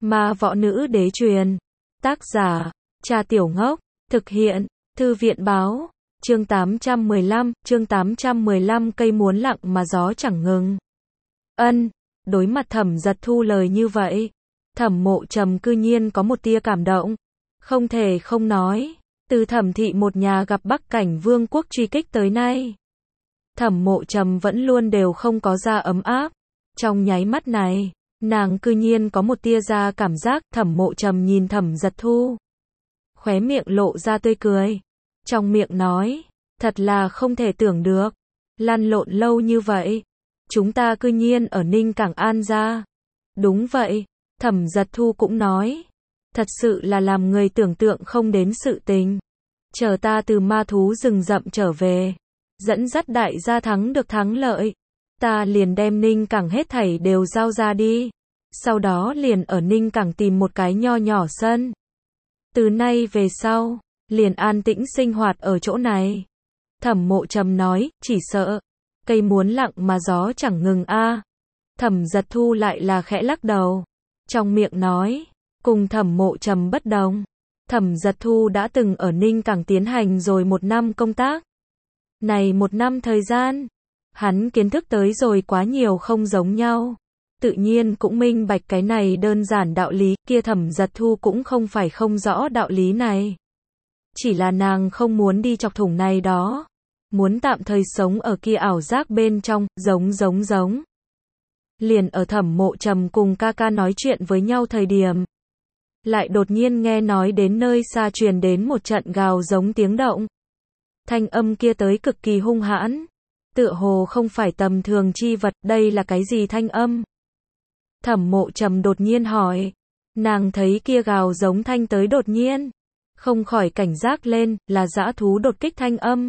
Ma võ nữ đế truyền. Tác giả, Trà Tiểu Ngốc. Thực hiện, Thư viện báo. Chương 815, cây muốn lặng mà gió chẳng ngừng. Đối mặt Thẩm Giật Thu lời như vậy, Thẩm Mộ Trầm cư nhiên có một tia cảm động. Không thể không nói, từ Thẩm thị một nhà gặp Bắc Cảnh Vương quốc truy kích tới nay, Thẩm Mộ Trầm vẫn luôn đều không có ra ấm áp. Trong nháy mắt này, nàng cư nhiên có một tia ra cảm giác. Thẩm Mộ Trầm nhìn Thẩm Giật Thu, khóe miệng lộ ra tươi cười, trong miệng nói, thật là không thể tưởng được, lăn lộn lâu như vậy, chúng ta cư nhiên ở Ninh Cảng An ra. Đúng vậy, Thẩm Giật Thu cũng nói, thật sự là làm người tưởng tượng không đến sự tình. Chờ ta từ ma thú rừng rậm trở về, dẫn dắt đại gia thắng được thắng lợi, ta liền đem Ninh Cảng hết thảy đều giao ra đi. Sau đó liền ở Ninh Cảng tìm một cái nho nhỏ sân. Từ nay về sau, liền an tĩnh sinh hoạt ở chỗ này. Thẩm Mộ Trầm nói, chỉ sợ, cây muốn lặng mà gió chẳng ngừng a. Thẩm Giật Thu lại là khẽ lắc đầu, trong miệng nói, cùng Thẩm Mộ Trầm bất đồng. Thẩm Giật Thu đã từng ở Ninh Cảng tiến hành rồi 1 năm công tác. Này 1 năm thời gian, hắn kiến thức tới rồi quá nhiều không giống nhau. Tự nhiên cũng minh bạch cái này đơn giản đạo lý, kia Thẩm Giật Thu cũng không phải không rõ đạo lý này. Chỉ là nàng không muốn đi chọc thủng này đó. Muốn tạm thời sống ở kia ảo giác bên trong, giống. Liền ở Thẩm Mộ Trầm cùng ca ca nói chuyện với nhau thời điểm, lại đột nhiên nghe nói đến nơi xa truyền đến một trận gào giống tiếng động. Thanh âm kia tới cực kỳ hung hãn, tựa hồ không phải tầm thường chi vật, đây là cái gì thanh âm? Thẩm Mộ Trầm đột nhiên hỏi, nàng thấy kia gào giống thanh tới đột nhiên, không khỏi cảnh giác lên, là dã thú đột kích thanh âm.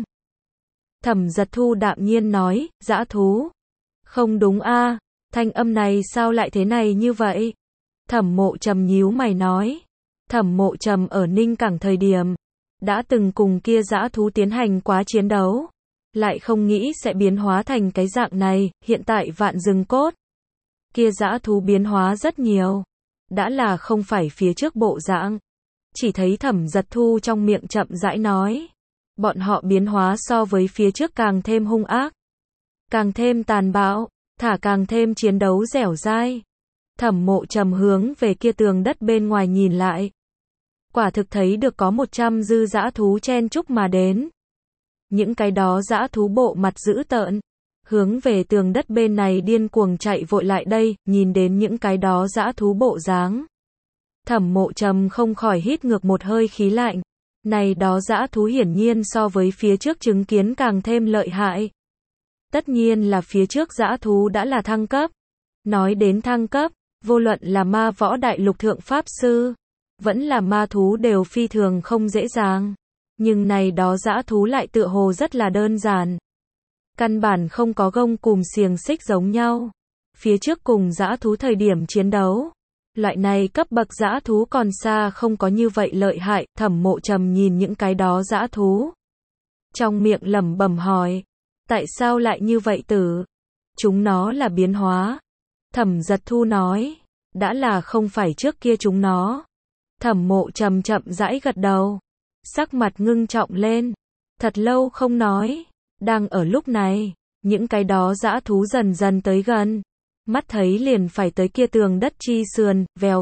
Thẩm Giật Thu đạm nhiên nói, dã thú? Không đúng a, thanh âm này sao lại thế này như vậy? Thẩm Mộ Trầm nhíu mày nói, Thẩm Mộ Trầm ở Ninh Cảng thời điểm, đã từng cùng kia dã thú tiến hành quá chiến đấu, lại không nghĩ sẽ biến hóa thành cái dạng này. Hiện tại Vạn Rừng Cốt, kia dã thú biến hóa rất nhiều, đã là không phải phía trước bộ dạng. Chỉ thấy Thẩm Giật Thu trong miệng chậm rãi nói, bọn họ biến hóa so với phía trước càng thêm hung ác, càng thêm tàn bạo, thả càng thêm chiến đấu dẻo dai. Thẩm Mộ Trầm hướng về kia tường đất bên ngoài nhìn lại, quả thực thấy được có 100 dư dã thú chen chúc mà đến. Những cái đó dã thú bộ mặt dữ tợn, hướng về tường đất bên này điên cuồng chạy vội lại đây. Nhìn đến những cái đó dã thú bộ dáng, Thẩm Mộ Trầm không khỏi hít ngược một hơi khí lạnh. Này đó dã thú hiển nhiên so với phía trước chứng kiến càng thêm lợi hại. Tất nhiên là phía trước dã thú đã là thăng cấp. Nói đến thăng cấp, vô luận là ma võ đại lục thượng pháp sư, vẫn là ma thú đều phi thường không dễ dàng. Nhưng này đó dã thú lại tựa hồ rất là đơn giản. Căn bản không có gông cùm xiềng xích giống nhau. Phía trước cùng dã thú thời điểm chiến đấu, loại này cấp bậc dã thú còn xa không có như vậy lợi hại. Thẩm Mộ Trầm nhìn những cái đó dã thú, trong miệng lẩm bẩm hỏi, tại sao lại như vậy tử? Chúng nó là biến hóa. Thẩm Giật Thu nói, đã là không phải trước kia chúng nó. Thẩm Mộ Trầm chậm rãi gật đầu, sắc mặt ngưng trọng lên, thật lâu không nói. Đang ở lúc này, những cái đó dã thú dần dần tới gần, mắt thấy liền phải tới kia tường đất chi sườn, vèo.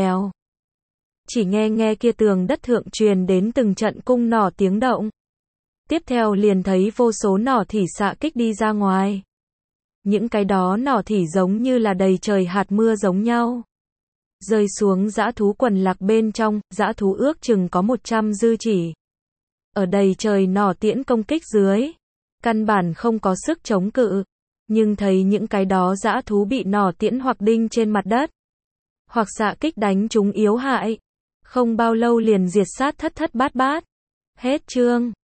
Chỉ nghe kia tường đất thượng truyền đến từng trận cung nỏ tiếng động. Tiếp theo liền thấy vô số nỏ thỉ xạ kích đi ra ngoài. Những cái đó nỏ thỉ giống như là đầy trời hạt mưa giống nhau, rơi xuống dã thú quần lạc bên trong. Dã thú ước chừng có 100 dư chỉ. Ở đầy trời nỏ tiễn công kích dưới, căn bản không có sức chống cự. Nhưng thấy những cái đó dã thú bị nỏ tiễn hoặc đinh trên mặt đất, hoặc xạ kích đánh chúng yếu hại, không bao lâu liền diệt sát thất bát bát. Hết chương.